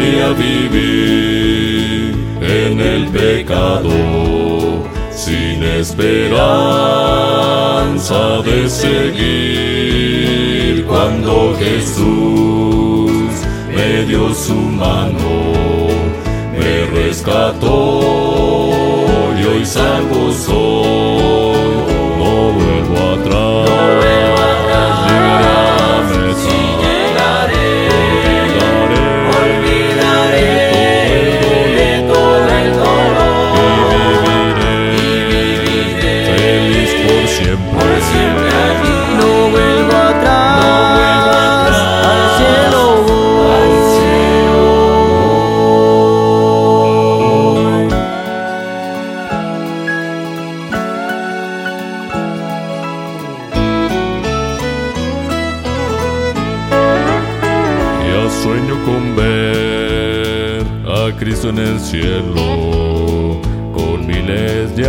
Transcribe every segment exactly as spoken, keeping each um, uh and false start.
quería vivir en el pecado, sin esperanza de seguir, cuando Jesús me dio su mano, me rescató y hoy salvo soy. No vuelvo atrás, No vuelvo atrás, llegaré a la mesa, sí llegaré, olvidaré olvidaré todo el dolor y viviré, y viviré feliz por siempre. por siempre allí. No vuelvo atrás, No vuelvo atrás, al cielo voy. al cielo voy. Ya sueño con ver a Cristo en el cielo, con miles de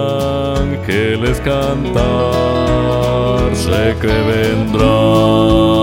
ángeles cantar, sé que vendrá